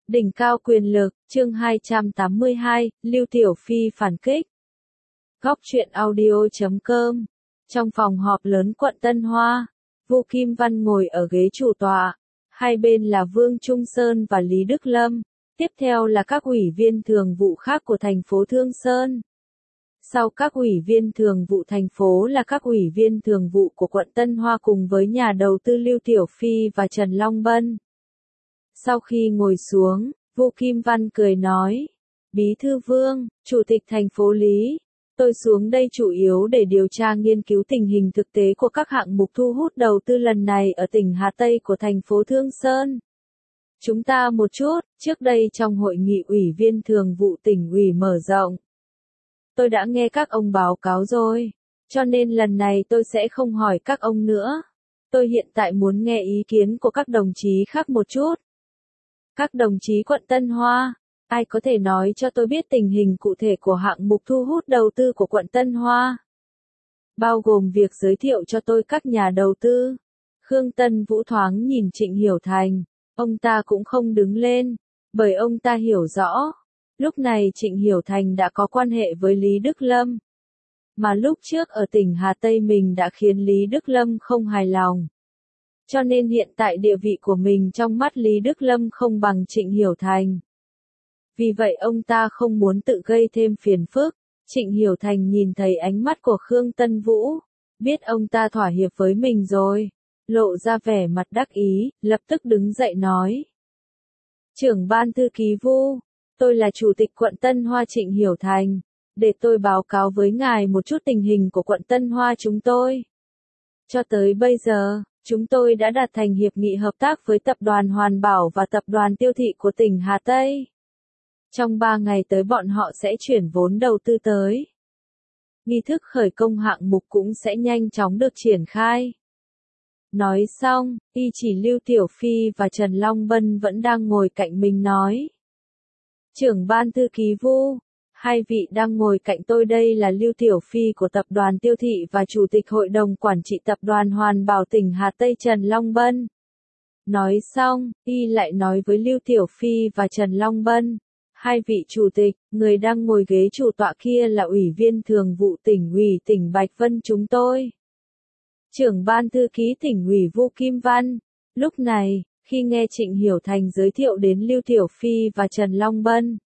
Đỉnh cao quyền lực, chương 282, Lưu Tiểu Phi phản kích. Góc truyện audio.com. Trong phòng họp lớn quận Tân Hoa, Vu Kim Văn ngồi ở ghế chủ tọa, hai bên là Vương Trung Sơn và Lý Đức Lâm, tiếp theo là các ủy viên thường vụ khác của thành phố Thương Sơn. Sau các ủy viên thường vụ thành phố là các ủy viên thường vụ của quận Tân Hoa cùng với nhà đầu tư Lưu Tiểu Phi và Trần Long Bân. Sau khi ngồi xuống, Vu Kim Văn cười nói, Bí thư Vương, Chủ tịch thành phố Lý, tôi xuống đây chủ yếu để điều tra nghiên cứu tình hình thực tế của các hạng mục thu hút đầu tư lần này ở tỉnh Hà Tây của thành phố Thương Sơn. Chúng ta một chút, trước đây trong hội nghị ủy viên thường vụ tỉnh ủy mở rộng, tôi đã nghe các ông báo cáo rồi, cho nên lần này tôi sẽ không hỏi các ông nữa. Tôi hiện tại muốn nghe ý kiến của các đồng chí khác một chút. Các đồng chí quận Tân Hoa, ai có thể nói cho tôi biết tình hình cụ thể của hạng mục thu hút đầu tư của quận Tân Hoa? Bao gồm việc giới thiệu cho tôi các nhà đầu tư. Khương Tân Vũ thoáng nhìn Trịnh Hiểu Thành, ông ta cũng không đứng lên, bởi ông ta hiểu rõ. Lúc này Trịnh Hiểu Thành đã có quan hệ với Lý Đức Lâm. Mà lúc trước ở tỉnh Hà Tây mình đã khiến Lý Đức Lâm không hài lòng. Cho nên hiện tại địa vị của mình trong mắt Lý Đức Lâm không bằng Trịnh Hiểu Thành. Vì vậy ông ta không muốn tự gây thêm phiền phức. Trịnh Hiểu Thành nhìn thấy ánh mắt của Khương Tân Vũ, biết ông ta thỏa hiệp với mình rồi, lộ ra vẻ mặt đắc ý, lập tức đứng dậy nói. Trưởng ban thư ký Vu, tôi là Chủ tịch quận Tân Hoa Trịnh Hiểu Thành, để tôi báo cáo với ngài một chút tình hình của quận Tân Hoa chúng tôi. Cho tới bây giờ, chúng tôi đã đạt thành hiệp nghị hợp tác với Tập đoàn Hoàn Bảo và Tập đoàn Tiêu thị của tỉnh Hà Tây. Trong 3 ngày tới bọn họ sẽ chuyển vốn đầu tư tới. Nghi thức khởi công hạng mục cũng sẽ nhanh chóng được triển khai. Nói xong, y chỉ Lưu Tiểu Phi và Trần Long Bân vẫn đang ngồi cạnh mình nói. Trưởng ban thư ký Vu, hai vị đang ngồi cạnh tôi đây là Lưu Tiểu Phi của Tập đoàn Tiêu thị và Chủ tịch Hội đồng Quản trị Tập đoàn Hoàn Bảo tỉnh Hà Tây Trần Long Bân. Nói xong, y lại nói với Lưu Tiểu Phi và Trần Long Bân. Hai vị chủ tịch, người đang ngồi ghế chủ tọa kia là ủy viên thường vụ tỉnh ủy tỉnh Bạch Vân chúng tôi. Trưởng ban thư ký tỉnh ủy Vu Kim Văn. Lúc này, khi nghe Trịnh Hiểu Thành giới thiệu đến Lưu Tiểu Phi và Trần Long Bân,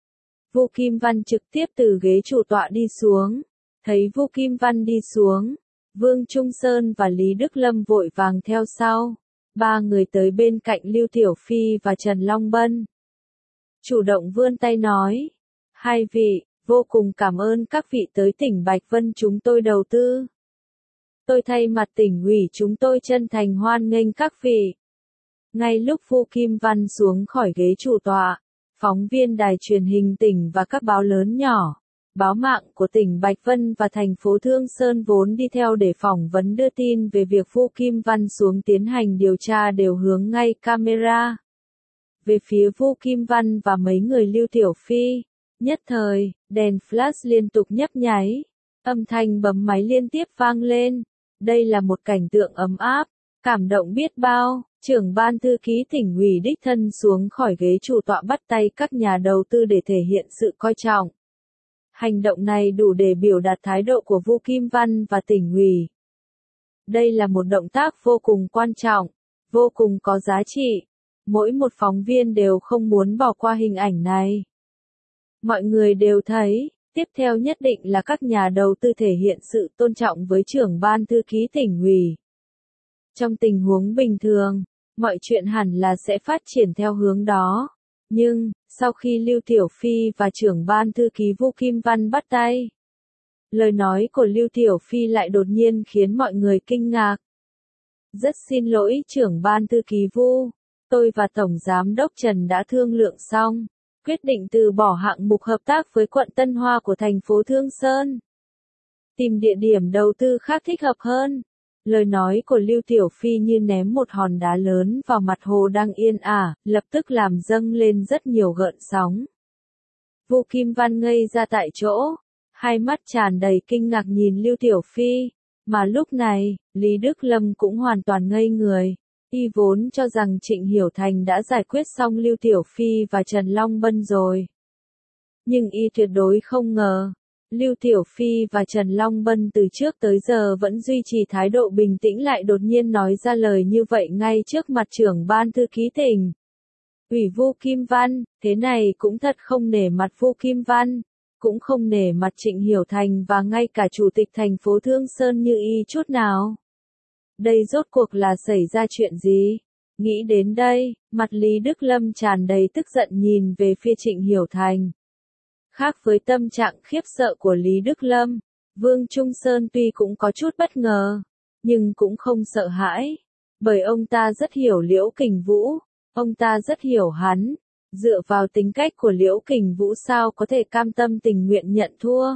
Vu Kim Văn trực tiếp từ ghế chủ tọa đi xuống. Thấy Vu Kim Văn đi xuống, Vương Trung Sơn và Lý Đức Lâm vội vàng theo sau. Ba người tới bên cạnh Lưu Tiểu Phi và Trần Long Bân. Chủ động vươn tay nói, hai vị, vô cùng cảm ơn các vị tới tỉnh Bạch Vân chúng tôi đầu tư. Tôi thay mặt tỉnh ủy chúng tôi chân thành hoan nghênh các vị. Ngay lúc Vu Kim Văn xuống khỏi ghế chủ tọa, phóng viên đài truyền hình tỉnh và các báo lớn nhỏ, báo mạng của tỉnh Bạch Vân và thành phố Thương Sơn vốn đi theo để phỏng vấn đưa tin về việc Vu Kim Văn xuống tiến hành điều tra đều hướng ngay camera về phía Vu Kim Văn và mấy người Lưu Tiểu Phi. Nhất thời, đèn flash liên tục nhấp nháy, âm thanh bấm máy liên tiếp vang lên. Đây là một cảnh tượng ấm áp, cảm động biết bao. Trưởng ban thư ký tỉnh ủy đích thân xuống khỏi ghế chủ tọa bắt tay các nhà đầu tư để thể hiện sự coi trọng. Hành động này đủ để biểu đạt thái độ của Vu Kim Văn và tỉnh ủy. Đây là một động tác vô cùng quan trọng, vô cùng có giá trị. Mỗi một phóng viên đều không muốn bỏ qua hình ảnh này. Mọi người đều thấy, tiếp theo nhất định là các nhà đầu tư thể hiện sự tôn trọng với trưởng ban thư ký tỉnh ủy. Trong tình huống bình thường, mọi chuyện hẳn là sẽ phát triển theo hướng đó. Nhưng, sau khi Lưu Tiểu Phi và trưởng ban thư ký Vu Kim Văn bắt tay, lời nói của Lưu Tiểu Phi lại đột nhiên khiến mọi người kinh ngạc. Rất xin lỗi trưởng ban thư ký Vu. Tôi và Tổng Giám đốc Trần đã thương lượng xong, quyết định từ bỏ hạng mục hợp tác với quận Tân Hoa của thành phố Thương Sơn. Tìm địa điểm đầu tư khác thích hợp hơn. Lời nói của Lưu Tiểu Phi như ném một hòn đá lớn vào mặt hồ đang yên ả, lập tức làm dâng lên rất nhiều gợn sóng. Vu Kim Văn ngây ra tại chỗ, hai mắt tràn đầy kinh ngạc nhìn Lưu Tiểu Phi, mà lúc này, Lý Đức Lâm cũng hoàn toàn ngây người. Y vốn cho rằng Trịnh Hiểu Thành đã giải quyết xong Lưu Tiểu Phi và Trần Long Bân rồi. Nhưng Y tuyệt đối không ngờ, Lưu Tiểu Phi và Trần Long Bân từ trước tới giờ vẫn duy trì thái độ bình tĩnh lại đột nhiên nói ra lời như vậy ngay trước mặt trưởng ban thư ký tỉnh ủy Vu Kim Văn, thế này cũng thật không nể mặt Vu Kim Văn, cũng không nể mặt Trịnh Hiểu Thành và ngay cả chủ tịch thành phố Thương Sơn như Y chút nào. Đây rốt cuộc là xảy ra chuyện gì? Nghĩ đến đây, mặt Lý Đức Lâm tràn đầy tức giận nhìn về phía Trịnh Hiểu Thành. Khác với tâm trạng khiếp sợ của Lý Đức Lâm, Vương Trung Sơn tuy cũng có chút bất ngờ, nhưng cũng không sợ hãi, bởi ông ta rất hiểu Liễu Kình Vũ, ông ta rất hiểu hắn, dựa vào tính cách của Liễu Kình Vũ sao có thể cam tâm tình nguyện nhận thua.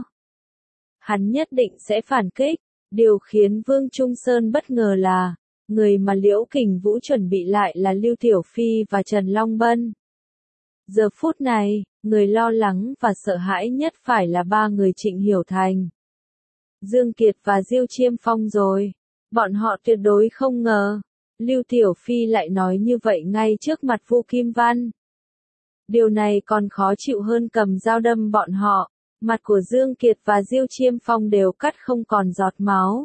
Hắn nhất định sẽ phản kích, điều khiến Vương Trung Sơn bất ngờ là, người mà Liễu Kình Vũ chuẩn bị lại là Lưu Tiểu Phi và Trần Long Bân. Giờ phút này, người lo lắng và sợ hãi nhất phải là ba người Trịnh Hiểu Thành, Dương Kiệt và Diêu Chiêm Phong rồi. Bọn họ tuyệt đối không ngờ, Lưu Tiểu Phi lại nói như vậy ngay trước mặt Vu Kim Văn. Điều này còn khó chịu hơn cầm dao đâm bọn họ, mặt của Dương Kiệt và Diêu Chiêm Phong đều cắt không còn giọt máu.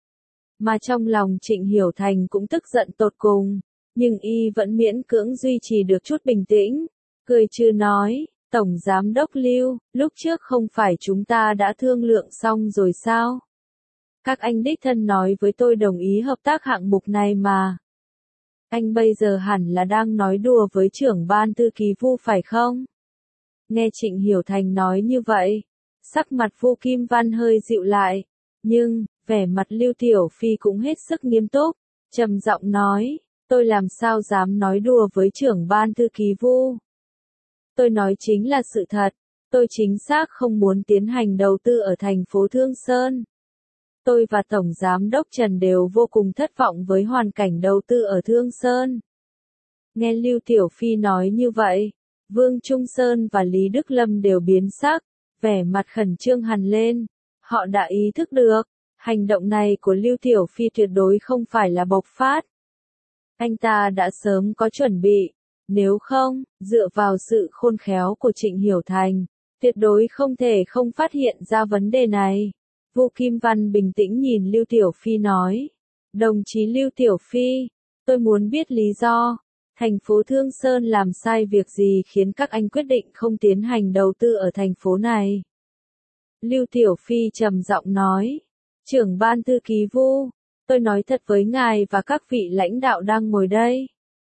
Mà trong lòng Trịnh Hiểu Thành cũng tức giận tột cùng, nhưng Y vẫn miễn cưỡng duy trì được chút bình tĩnh, cười trừ nói, Tổng Giám đốc Lưu, lúc trước không phải chúng ta đã thương lượng xong rồi sao? Các anh đích thân nói với tôi đồng ý hợp tác hạng mục này mà. Anh bây giờ hẳn là đang nói đùa với trưởng ban thư ký Vu phải không? Nghe Trịnh Hiểu Thành nói như vậy, sắc mặt Vu Kim Văn hơi dịu lại, nhưng, vẻ mặt Lưu Tiểu Phi cũng hết sức nghiêm túc, trầm giọng nói, tôi làm sao dám nói đùa với trưởng ban thư ký Vu. Tôi nói chính là sự thật, tôi chính xác không muốn tiến hành đầu tư ở thành phố Thương Sơn. Tôi và Tổng Giám đốc Trần đều vô cùng thất vọng với hoàn cảnh đầu tư ở Thương Sơn. Nghe Lưu Tiểu Phi nói như vậy, Vương Trung Sơn và Lý Đức Lâm đều biến sắc, vẻ mặt khẩn trương hẳn lên. Họ đã ý thức được, hành động này của Lưu Tiểu Phi tuyệt đối không phải là bộc phát. Anh ta đã sớm có chuẩn bị, nếu không, dựa vào sự khôn khéo của Trịnh Hiểu Thành, tuyệt đối không thể không phát hiện ra vấn đề này. Vu Kim Văn bình tĩnh nhìn Lưu Tiểu Phi nói, đồng chí Lưu Tiểu Phi, tôi muốn biết lý do, thành phố Thương Sơn làm sai việc gì khiến các anh quyết định không tiến hành đầu tư ở thành phố này. Lưu Tiểu Phi trầm giọng nói, trưởng ban thư ký Vu, tôi nói thật với ngài và các vị lãnh đạo đang ngồi đây.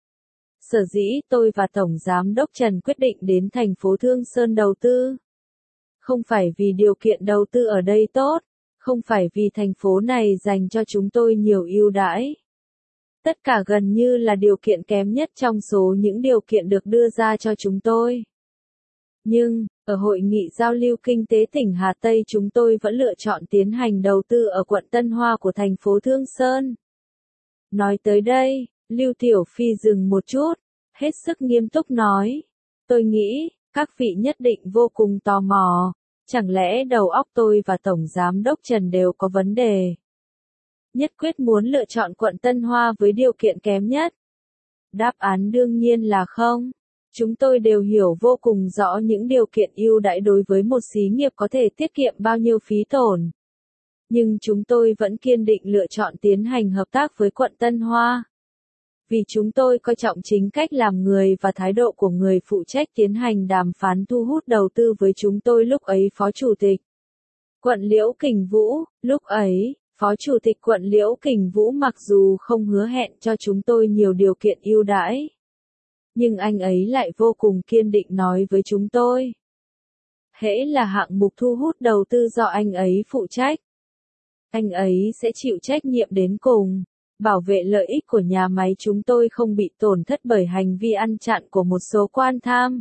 Sở dĩ tôi và Tổng Giám đốc Trần quyết định đến thành phố Thương Sơn đầu tư. Không phải vì điều kiện đầu tư ở đây tốt, không phải vì thành phố này dành cho chúng tôi nhiều ưu đãi. Tất cả gần như là điều kiện kém nhất trong số những điều kiện được đưa ra cho chúng tôi. Nhưng, ở hội nghị giao lưu kinh tế tỉnh Hà Tây chúng tôi vẫn lựa chọn tiến hành đầu tư ở quận Tân Hoa của thành phố Thương Sơn. Nói tới đây, Lưu Tiểu Phi dừng một chút, hết sức nghiêm túc nói. Tôi nghĩ, các vị nhất định vô cùng tò mò, chẳng lẽ đầu óc tôi và Tổng Giám đốc Trần đều có vấn đề? Nhất quyết muốn lựa chọn quận Tân Hoa với điều kiện kém nhất? Đáp án đương nhiên là không. Chúng tôi đều hiểu vô cùng rõ những điều kiện ưu đãi đối với một xí nghiệp có thể tiết kiệm bao nhiêu phí tổn. Nhưng chúng tôi vẫn kiên định lựa chọn tiến hành hợp tác với quận Tân Hoa. Vì chúng tôi coi trọng chính cách làm người và thái độ của người phụ trách tiến hành đàm phán thu hút đầu tư với chúng tôi lúc ấy Phó Chủ tịch quận Liễu Kình Vũ, lúc ấy, Phó Chủ tịch quận Liễu Kình Vũ mặc dù không hứa hẹn cho chúng tôi nhiều điều kiện ưu đãi, nhưng anh ấy lại vô cùng kiên định nói với chúng tôi. Hễ là hạng mục thu hút đầu tư do anh ấy phụ trách, anh ấy sẽ chịu trách nhiệm đến cùng, bảo vệ lợi ích của nhà máy chúng tôi không bị tổn thất bởi hành vi ăn chặn của một số quan tham.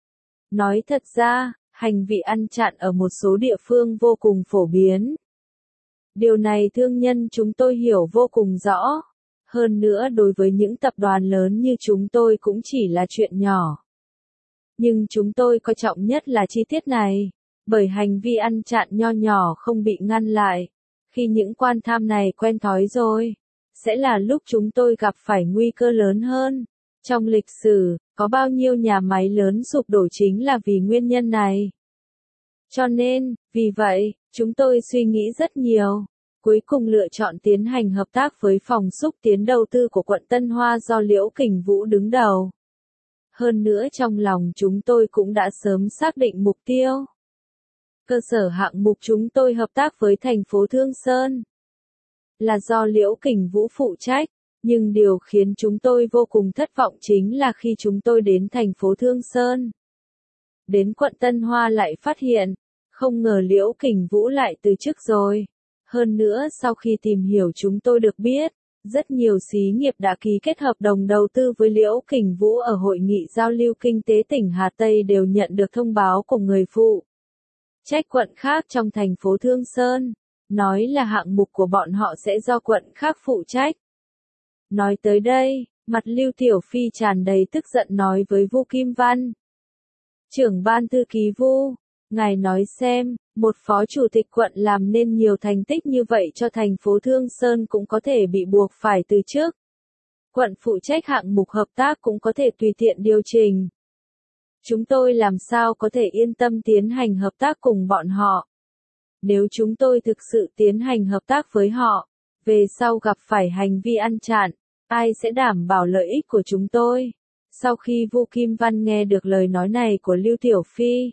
Nói thật ra, hành vi ăn chặn ở một số địa phương vô cùng phổ biến. Điều này thương nhân chúng tôi hiểu vô cùng rõ. Hơn nữa đối với những tập đoàn lớn như chúng tôi cũng chỉ là chuyện nhỏ. Nhưng chúng tôi coi trọng nhất là chi tiết này, bởi hành vi ăn chặn nho nhỏ không bị ngăn lại. Khi những quan tham này quen thói rồi, sẽ là lúc chúng tôi gặp phải nguy cơ lớn hơn. Trong lịch sử, có bao nhiêu nhà máy lớn sụp đổ chính là vì nguyên nhân này. Cho nên, vì vậy, chúng tôi suy nghĩ rất nhiều. Cuối cùng lựa chọn tiến hành hợp tác với phòng xúc tiến đầu tư của quận Tân Hoa do Liễu Kình Vũ đứng đầu. Hơn nữa trong lòng chúng tôi cũng đã sớm xác định mục tiêu. Cơ sở hạng mục chúng tôi hợp tác với thành phố Thương Sơn là do Liễu Kình Vũ phụ trách, nhưng điều khiến chúng tôi vô cùng thất vọng chính là khi chúng tôi đến thành phố Thương Sơn. Đến quận Tân Hoa lại phát hiện, không ngờ Liễu Kình Vũ lại từ chức rồi. Hơn nữa sau khi tìm hiểu chúng tôi được biết, rất nhiều xí nghiệp đã ký kết hợp đồng đầu tư với Liễu Kình Vũ ở hội nghị giao lưu kinh tế tỉnh Hà Tây đều nhận được thông báo của người phụ trách quận khác trong thành phố Thương Sơn, nói là hạng mục của bọn họ sẽ do quận khác phụ trách. Nói tới đây, mặt Lưu Tiểu Phi tràn đầy tức giận nói với Vu Kim Văn. Trưởng ban thư ký Vu, ngài nói xem, một phó chủ tịch quận làm nên nhiều thành tích như vậy cho thành phố Thương Sơn cũng có thể bị buộc phải từ chức. Quận phụ trách hạng mục hợp tác cũng có thể tùy tiện điều chỉnh. Chúng tôi làm sao có thể yên tâm tiến hành hợp tác cùng bọn họ? Nếu chúng tôi thực sự tiến hành hợp tác với họ, về sau gặp phải hành vi ăn chặn, ai sẽ đảm bảo lợi ích của chúng tôi? Sau khi Vu Kim Văn nghe được lời nói này của Lưu Tiểu Phi,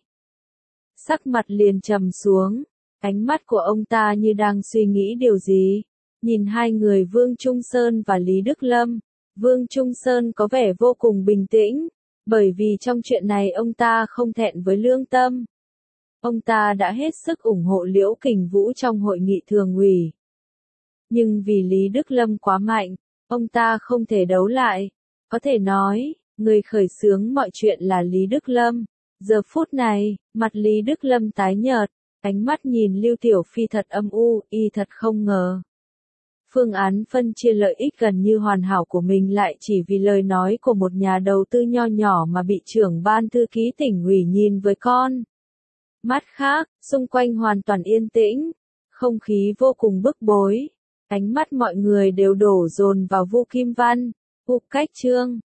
sắc mặt liền trầm xuống, ánh mắt của ông ta như đang suy nghĩ điều gì. Nhìn hai người Vương Trung Sơn và Lý Đức Lâm, Vương Trung Sơn có vẻ vô cùng bình tĩnh, bởi vì trong chuyện này ông ta không thẹn với lương tâm. Ông ta đã hết sức ủng hộ Liễu Kình Vũ trong hội nghị thường ủy. Nhưng vì Lý Đức Lâm quá mạnh, ông ta không thể đấu lại. Có thể nói, người khởi xướng mọi chuyện là Lý Đức Lâm. Giờ phút này, mặt Lý Đức Lâm tái nhợt, ánh mắt nhìn Lưu Tiểu Phi thật âm u, y thật không ngờ. Phương án phân chia lợi ích gần như hoàn hảo của mình lại chỉ vì lời nói của một nhà đầu tư nho nhỏ mà bị trưởng ban thư ký tỉnh ủy nhìn với con mắt khác, xung quanh hoàn toàn yên tĩnh, không khí vô cùng bức bối. Ánh mắt mọi người đều đổ dồn vào Vu Kim Văn. Cách Trương